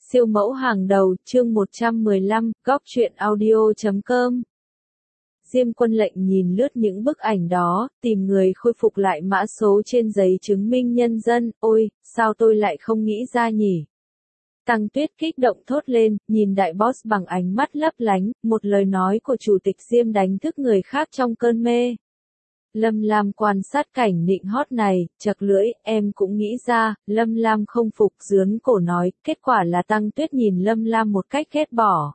Siêu mẫu hàng đầu, chương 115, góc truyện audio.com. Diêm Quân Lệnh nhìn lướt những bức ảnh đó, tìm người khôi phục lại mã số trên giấy chứng minh nhân dân, ôi, sao tôi lại không nghĩ ra nhỉ? Tăng Tuyết kích động thốt lên, nhìn đại boss bằng ánh mắt lấp lánh, một lời nói của chủ tịch Diêm đánh thức người khác trong cơn mê. Lâm Lam quan sát cảnh nịnh hót này, chật lưỡi, em cũng nghĩ ra, Lâm Lam không phục dướn cổ nói, kết quả là Tăng Tuyết nhìn Lâm Lam một cách ghét bỏ.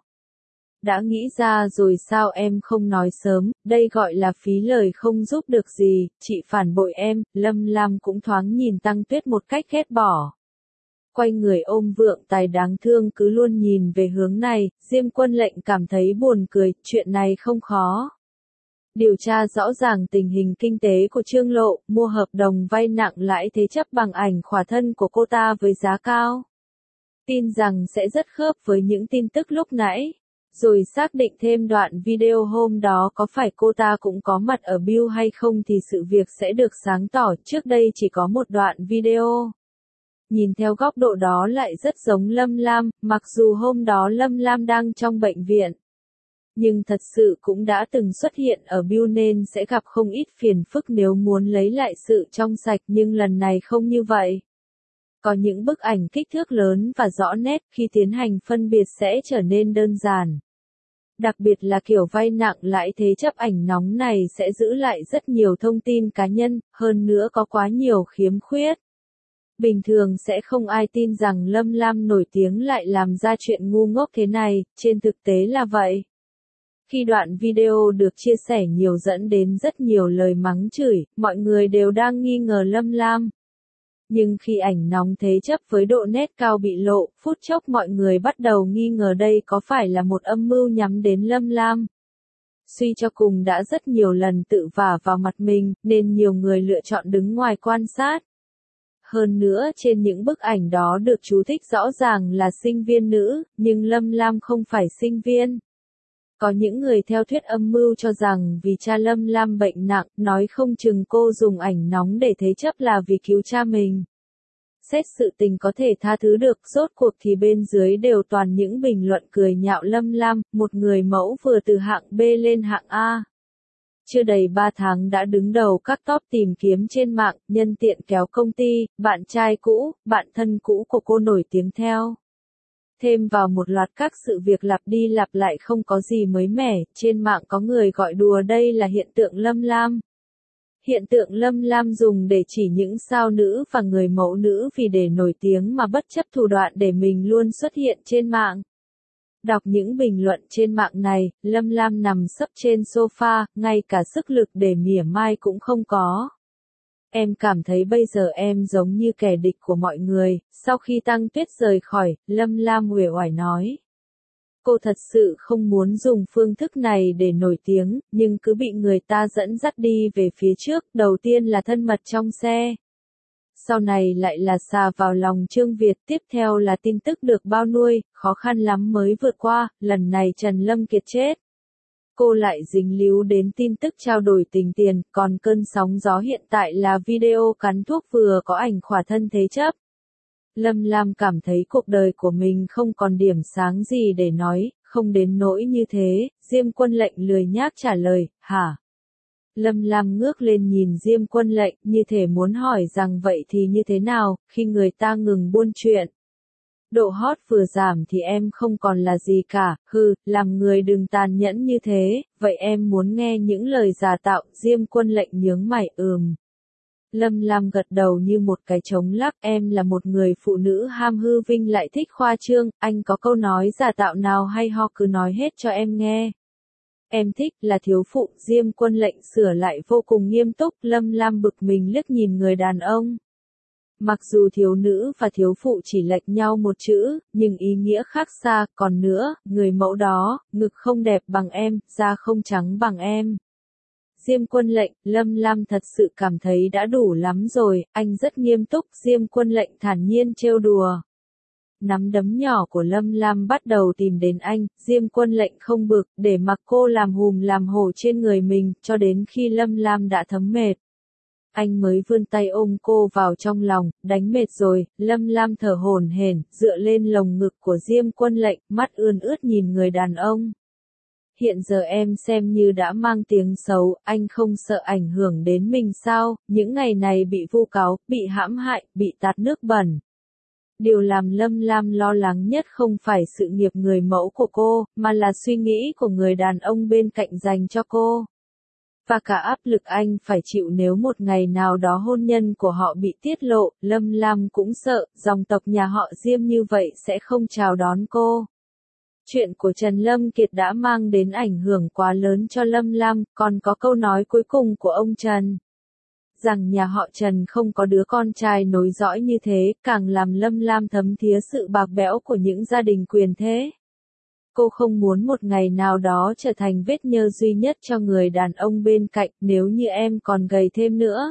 Đã nghĩ ra rồi sao em không nói sớm, đây gọi là phí lời không giúp được gì, chị phản bội em, Lâm Lam cũng thoáng nhìn Tăng Tuyết một cách ghét bỏ. Quay người ôm Vượng Tài đáng thương cứ luôn nhìn về hướng này, Diêm Quân Lệnh cảm thấy buồn cười, chuyện này không khó. Điều tra rõ ràng tình hình kinh tế của Trương Lộ, mua hợp đồng vay nặng lãi thế chấp bằng ảnh khỏa thân của cô ta với giá cao. Tin rằng sẽ rất khớp với những tin tức lúc nãy. Rồi xác định thêm đoạn video hôm đó có phải cô ta cũng có mặt ở Bill hay không thì sự việc sẽ được sáng tỏ, trước đây chỉ có một đoạn video. Nhìn theo góc độ đó lại rất giống Lâm Lam, mặc dù hôm đó Lâm Lam đang trong bệnh viện. Nhưng thật sự cũng đã từng xuất hiện ở Bill nên sẽ gặp không ít phiền phức nếu muốn lấy lại sự trong sạch, nhưng lần này không như vậy. Có những bức ảnh kích thước lớn và rõ nét, khi tiến hành phân biệt sẽ trở nên đơn giản. Đặc biệt là kiểu vay nặng lãi thế chấp ảnh nóng này sẽ giữ lại rất nhiều thông tin cá nhân, hơn nữa có quá nhiều khiếm khuyết. Bình thường sẽ không ai tin rằng Lâm Lam nổi tiếng lại làm ra chuyện ngu ngốc thế này, trên thực tế là vậy. Khi đoạn video được chia sẻ nhiều dẫn đến rất nhiều lời mắng chửi, mọi người đều đang nghi ngờ Lâm Lam. Nhưng khi ảnh nóng thế chấp với độ nét cao bị lộ, phút chốc mọi người bắt đầu nghi ngờ đây có phải là một âm mưu nhắm đến Lâm Lam. Suy cho cùng đã rất nhiều lần tự vả vào mặt mình, nên nhiều người lựa chọn đứng ngoài quan sát. Hơn nữa trên những bức ảnh đó được chú thích rõ ràng là sinh viên nữ, nhưng Lâm Lam không phải sinh viên. Có những người theo thuyết âm mưu cho rằng vì cha Lâm Lam bệnh nặng, nói không chừng cô dùng ảnh nóng để thế chấp là vì cứu cha mình. Xét sự tình có thể tha thứ được, rốt cuộc thì bên dưới đều toàn những bình luận cười nhạo Lâm Lam, một người mẫu vừa từ hạng B lên hạng A. Chưa đầy 3 tháng đã đứng đầu các top tìm kiếm trên mạng, nhân tiện kéo công ty, bạn trai cũ, bạn thân cũ của cô nổi tiếng theo. Thêm vào một loạt các sự việc lặp đi lặp lại không có gì mới mẻ, trên mạng có người gọi đùa đây là hiện tượng Lâm Lam. Hiện tượng Lâm Lam dùng để chỉ những sao nữ và người mẫu nữ vì để nổi tiếng mà bất chấp thủ đoạn để mình luôn xuất hiện trên mạng. Đọc những bình luận trên mạng này, Lâm Lam nằm sấp trên sofa, ngay cả sức lực để mỉa mai cũng không có. Em cảm thấy bây giờ em giống như kẻ địch của mọi người, sau khi Tăng Tuyết rời khỏi, Lâm Lam uể oải nói. Cô thật sự không muốn dùng phương thức này để nổi tiếng, nhưng cứ bị người ta dẫn dắt đi về phía trước, đầu tiên là thân mật trong xe. Sau này lại là xà vào lòng Trương Việt, tiếp theo là tin tức được bao nuôi, khó khăn lắm mới vượt qua, lần này Trần Lâm Kiệt chết. Cô lại dính líu đến tin tức trao đổi tình tiền, còn cơn sóng gió hiện tại là video cắn thuốc vừa có ảnh khỏa thân thế chấp. Lâm Lam cảm thấy cuộc đời của mình không còn điểm sáng gì để nói, không đến nỗi như thế, Diêm Quân Lệnh lười nhác trả lời, hả? Lâm Lam ngước lên nhìn Diêm Quân Lệnh, như thể muốn hỏi rằng vậy thì như thế nào, khi người ta ngừng buôn chuyện. Độ hot vừa giảm thì em không còn là gì cả, làm người đừng tàn nhẫn như thế, vậy em muốn nghe những lời giả tạo, Diêm Quân Lệnh nhướng mày Lâm Lam gật đầu như một cái trống lắc, em là một người phụ nữ ham hư vinh lại thích khoa trương, anh có câu nói giả tạo nào hay ho cứ nói hết cho em nghe. Em thích là thiếu phụ, Diêm Quân Lệnh sửa lại vô cùng nghiêm túc, Lâm Lam bực mình liếc nhìn người đàn ông. Mặc dù thiếu nữ và thiếu phụ chỉ lệch nhau một chữ, nhưng ý nghĩa khác xa, còn nữa, người mẫu đó, ngực không đẹp bằng em, da không trắng bằng em. Diêm Quân Lệnh, Lâm Lam thật sự cảm thấy đã đủ lắm rồi, anh rất nghiêm túc, Diêm Quân Lệnh thản nhiên trêu đùa. Nắm đấm nhỏ của Lâm Lam bắt đầu tìm đến anh, Diêm Quân Lệnh không bực, để mặc cô làm hùm làm hổ trên người mình, cho đến khi Lâm Lam đã thấm mệt. Anh mới vươn tay ôm cô vào trong lòng, đánh mệt rồi, Lâm Lam thở hổn hển, dựa lên lồng ngực của Diêm Quân Lệnh, mắt ươn ướt nhìn người đàn ông. Hiện giờ em xem như đã mang tiếng xấu, anh không sợ ảnh hưởng đến mình sao, những ngày này bị vu cáo, bị hãm hại, bị tạt nước bẩn. Điều làm Lâm Lam lo lắng nhất không phải sự nghiệp người mẫu của cô, mà là suy nghĩ của người đàn ông bên cạnh dành cho cô. Và cả áp lực anh phải chịu nếu một ngày nào đó hôn nhân của họ bị tiết lộ, Lâm Lam cũng sợ, dòng tộc nhà họ Diêm như vậy sẽ không chào đón cô. Chuyện của Trần Lâm Kiệt đã mang đến ảnh hưởng quá lớn cho Lâm Lam, còn có câu nói cuối cùng của ông Trần. Rằng nhà họ Trần không có đứa con trai nối dõi như thế, càng làm Lâm Lam thấm thía sự bạc bẽo của những gia đình quyền thế. Cô không muốn một ngày nào đó trở thành vết nhơ duy nhất cho người đàn ông bên cạnh, nếu như em còn gầy thêm nữa.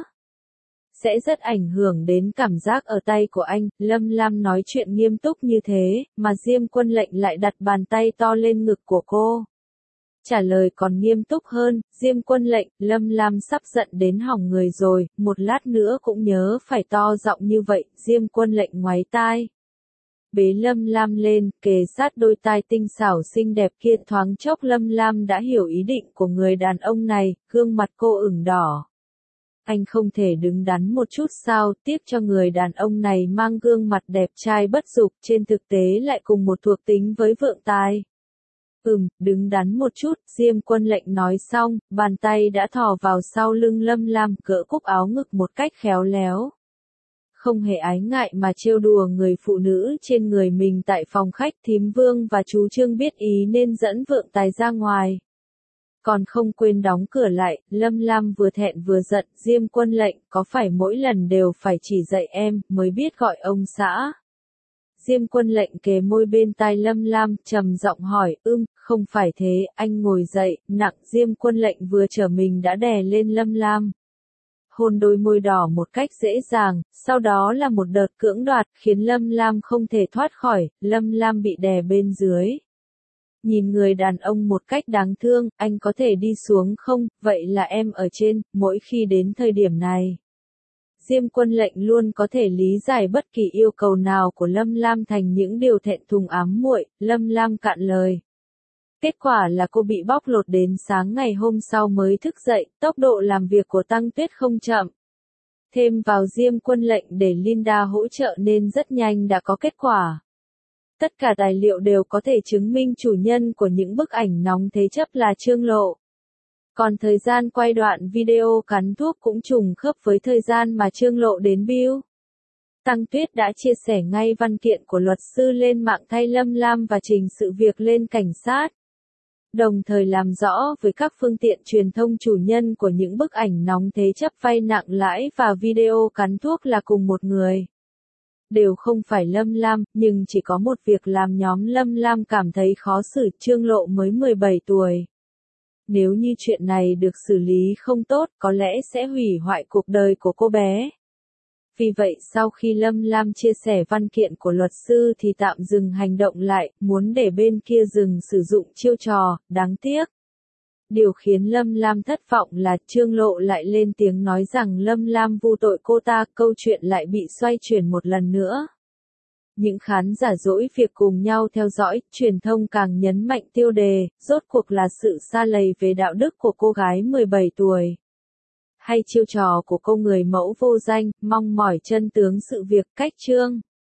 Sẽ rất ảnh hưởng đến cảm giác ở tay của anh, Lâm Lam nói chuyện nghiêm túc như thế, mà Diêm Quân Lệnh lại đặt bàn tay to lên ngực của cô. Trả lời còn nghiêm túc hơn, Diêm Quân Lệnh, Lâm Lam sắp giận đến hỏng người rồi, một lát nữa cũng nhớ phải to giọng như vậy, Diêm Quân Lệnh ngoáy tai. Bế Lâm Lam lên, kề sát đôi tai tinh xảo xinh đẹp kia, thoáng chốc Lâm Lam đã hiểu ý định của người đàn ông này, gương mặt cô ửng đỏ. Anh không thể đứng đắn một chút sao, tiếc cho người đàn ông này mang gương mặt đẹp trai bất dục, trên thực tế lại cùng một thuộc tính với vượng tài. Đứng đắn một chút, Diêm Quân Lệnh nói xong, bàn tay đã thò vào sau lưng Lâm Lam, gỡ cúc áo ngực một cách khéo léo. Không hề ái ngại mà trêu đùa người phụ nữ trên người mình tại phòng khách, thím Vương và chú Trương biết ý nên dẫn vượng tài ra ngoài. Còn không quên đóng cửa lại, Lâm Lam vừa thẹn vừa giận, Diêm Quân Lệnh, có phải mỗi lần đều phải chỉ dạy em, mới biết gọi ông xã? Diêm Quân Lệnh kề môi bên tai Lâm Lam, trầm giọng hỏi, không phải thế, anh ngồi dậy, nặng. Diêm Quân Lệnh vừa trở mình đã đè lên Lâm Lam. Hôn đôi môi đỏ một cách dễ dàng, sau đó là một đợt cưỡng đoạt, khiến Lâm Lam không thể thoát khỏi, Lâm Lam bị đè bên dưới. Nhìn người đàn ông một cách đáng thương, anh có thể đi xuống không, vậy là em ở trên, mỗi khi đến thời điểm này. Diêm Quân Lệnh luôn có thể lý giải bất kỳ yêu cầu nào của Lâm Lam thành những điều thẹn thùng ám muội, Lâm Lam cạn lời. Kết quả là cô bị bóc lột đến sáng ngày hôm sau mới thức dậy, tốc độ làm việc của Tăng Tuyết không chậm. Thêm vào Diêm Quân Lệnh để Linda hỗ trợ nên rất nhanh đã có kết quả. Tất cả tài liệu đều có thể chứng minh chủ nhân của những bức ảnh nóng thế chấp là Trương Lộ. Còn thời gian quay đoạn video cắn thuốc cũng trùng khớp với thời gian mà Trương Lộ đến Bill. Tăng Tuyết đã chia sẻ ngay văn kiện của luật sư lên mạng thay Lâm Lam và trình sự việc lên cảnh sát. Đồng thời làm rõ với các phương tiện truyền thông chủ nhân của những bức ảnh nóng thế chấp vay nặng lãi và video cắn thuốc là cùng một người. Đều không phải Lâm Lam, nhưng chỉ có một việc làm nhóm Lâm Lam cảm thấy khó xử, Trương Lộ mới 17 tuổi. Nếu như chuyện này được xử lý không tốt, có lẽ sẽ hủy hoại cuộc đời của cô bé. Vì vậy sau khi Lâm Lam chia sẻ văn kiện của luật sư thì tạm dừng hành động lại, muốn để bên kia dừng sử dụng chiêu trò, đáng tiếc. Điều khiến Lâm Lam thất vọng là Trương Lộ lại lên tiếng nói rằng Lâm Lam vu tội cô ta, câu chuyện lại bị xoay chuyển một lần nữa. Những khán giả dỗi việc cùng nhau theo dõi, truyền thông càng nhấn mạnh tiêu đề, rốt cuộc là sự sa lầy về đạo đức của cô gái 17 tuổi. Hay chiêu trò của cô người mẫu vô danh, mong mỏi chân tướng sự việc, cách chương.